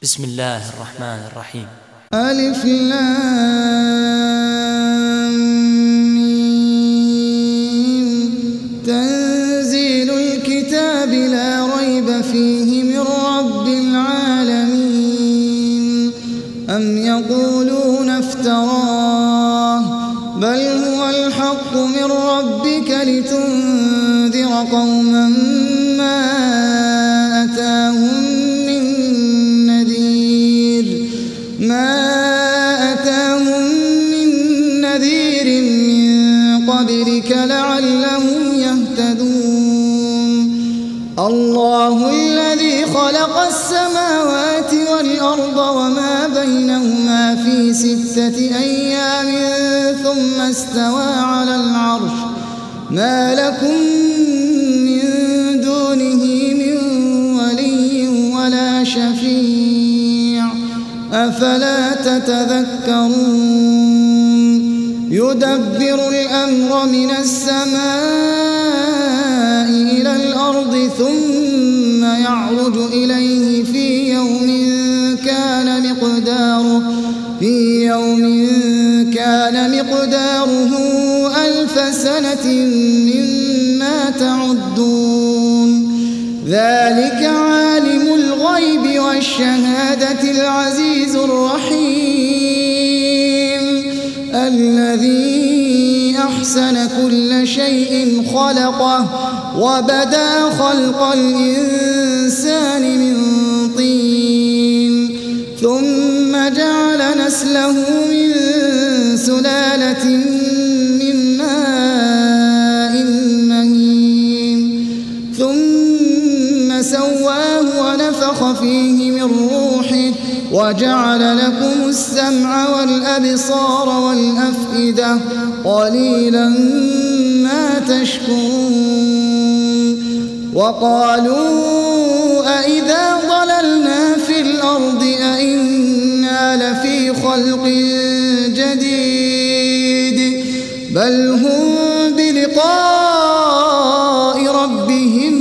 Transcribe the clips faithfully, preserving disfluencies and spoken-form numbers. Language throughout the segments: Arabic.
بسم الله الرحمن الرحيم. ألف لام ميم. تنزيل الكتاب لا ريب فيه من رب العالمين. أم يقولون افتراه بل هو الحق من ربك لتنذر قوما ما أتاهم من نذير ما أتاهم من نذير من قبلك لعلهم يهتدون. الله الذي خلق السماوات والأرض وما بينهما في ستة أيام ثم استوى على العرش ما لكم من دونه من ولي ولا شفيع أفلا تتذكرون. يدبر الأمر من السماء إلى الأرض ثم يعرج إليه في يوم كان مقداره في يوم كان مقداره ألف سنة مما تعدون. ذلك عالم الغيب والشهادة العزيز الرحيم الذي أحسن كل شيء خلقه وبدأ خلق الإنسان من طين ثم جعل نسله من سلالة من ماء مهين ثم سواه ونفخ فيه من روحه وجعل لكم السمع والأبصار والأفئدة قليلا ما تشكرون. وقالوا أإذا ضللنا في الأرض أإنا لفي خلق جديد بل هم بلقاء ربهم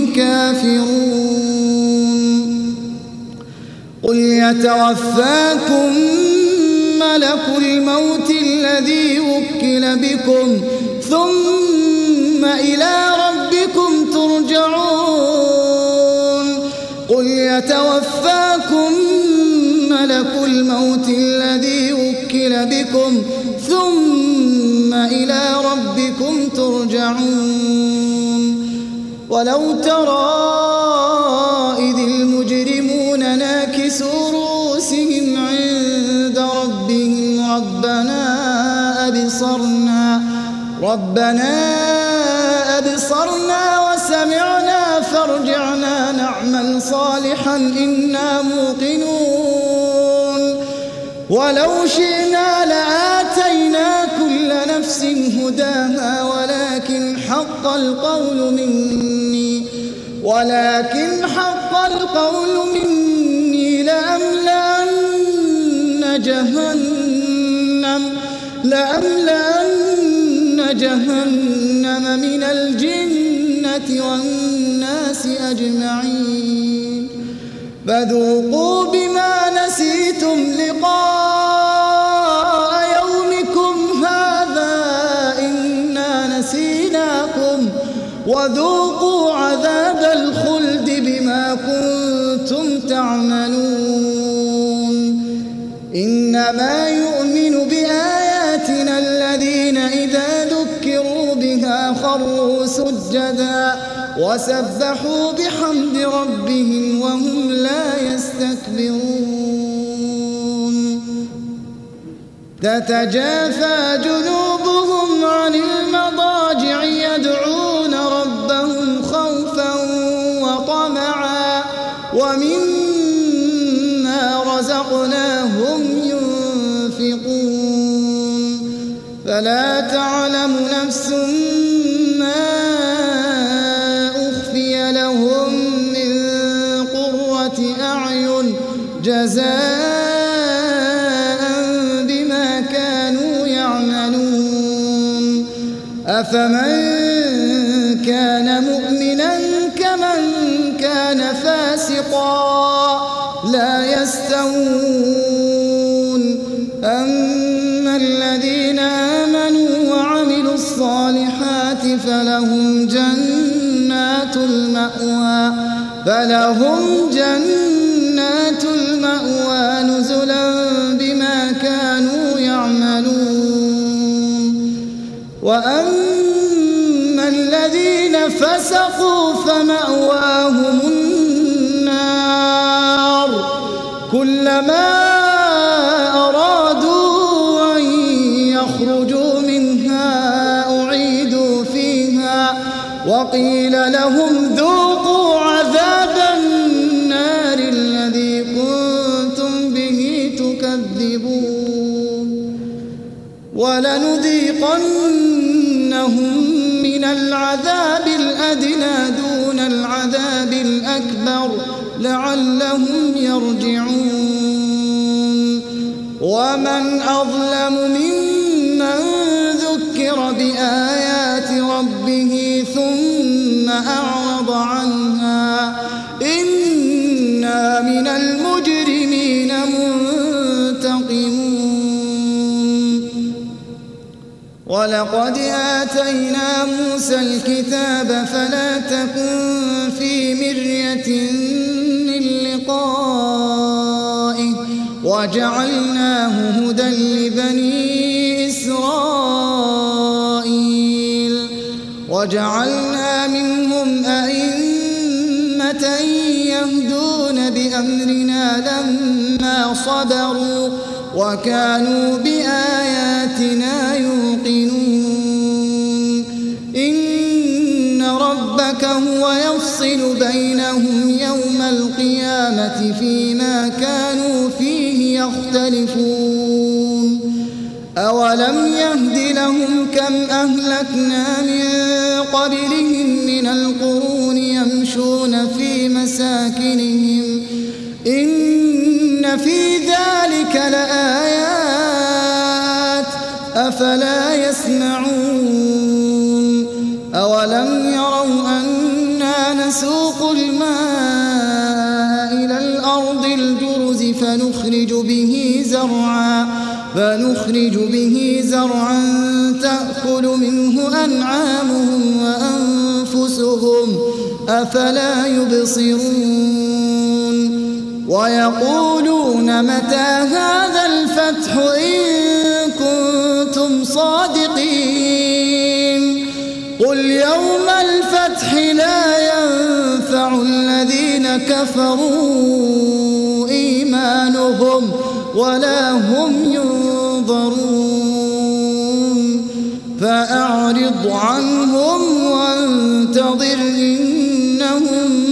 كافرون. قل يتوفاكم ملك الموت الذي وكل بكم ثم إلى ربكم ترجعون. قل يتوفاكم ملك الموت الذي وكل بكم ثم إلى ربكم ترجعون. ولو ترى إذ المجرمون ناكسوا رؤوسهم عند ربهم ربنا أبصرنا ربنا أبصرنا وسمعنا فارجعنا نعمل صالحا إنا موقنون. ولو شئنا لآتينا كل نفس هداها ولكن حق القول مني ولكن حق القول مني لأملأن جهنم لأملأن جهنم من الجنة والناس أجمعين. فذوقوا بما نسيتم لقاء يومكم هذا إنا نسيناكم وذوقوا عذاب الخلد بما كنتم تعملون. إنما يؤمن بآياتنا الذين إذا ذكروا بها خروا سجدا وسبحوا بحمد ربهم وهم لا يستكبرون. تتجافى جنوبهم عن المضاجع يدعون ربهم خوفا وطمعا ومما رزقناهم ينفقون. فلا تعلم نفس ما أخفي لهم من قرة أعين جزاء بما كانوا يعملون. أفمن كان مؤمنا كمن كان فاسقا لا يستوون. يستوون أما الذين آمنوا وعملوا الصالحات فلهم جنات المأوى فلهم جنات المأوى نزلا بما كانوا يعملون وأما الذين فسقوا فمأواهم النار كلما أرادوا أن يخرجوا منها أعيدوا فيها وقيل لهم ذوقوا عذاب النار الذي كنتم به تكذبون ولنذيقنهم من العذاب الأدنى دون العذاب الأكبر لعلهم يرجعون ومن أظلم ممن ذكر بآيات ربه ثم أعرض عنها إنا من المجرمين منتقمون ولقد آتينا موسى الكتاب فلا تكن في مرية من لقائه وجعلناه هدى لبني إسرائيل وجعلنا منهم أئمة يهدون بأمرنا لما صبروا وكانوا بآياتنا يوقنون إن ربك هو يفصل بينهم يوم القيامة فيما كانوا فيه يختلفون أولم يهد لهم كم أهلكنا من قبلهم من القرون يمشون في مساكنهم إن في ذلك لآيات أفلا يسمعون أولم يروا أنا نسوق الماء إلى الأرض الجرز فنخرج به زرعا فنخرج به زرعا تأكل منه أنعامهم وأنفسهم أفلا يبصرون ويقولون متى هذا الفتح إن كنتم صادقين قل يوم الفتح لا ينفع الذين كفروا إيمانهم ولا هم ينظرون فأعرض عنهم وانتظر إنهم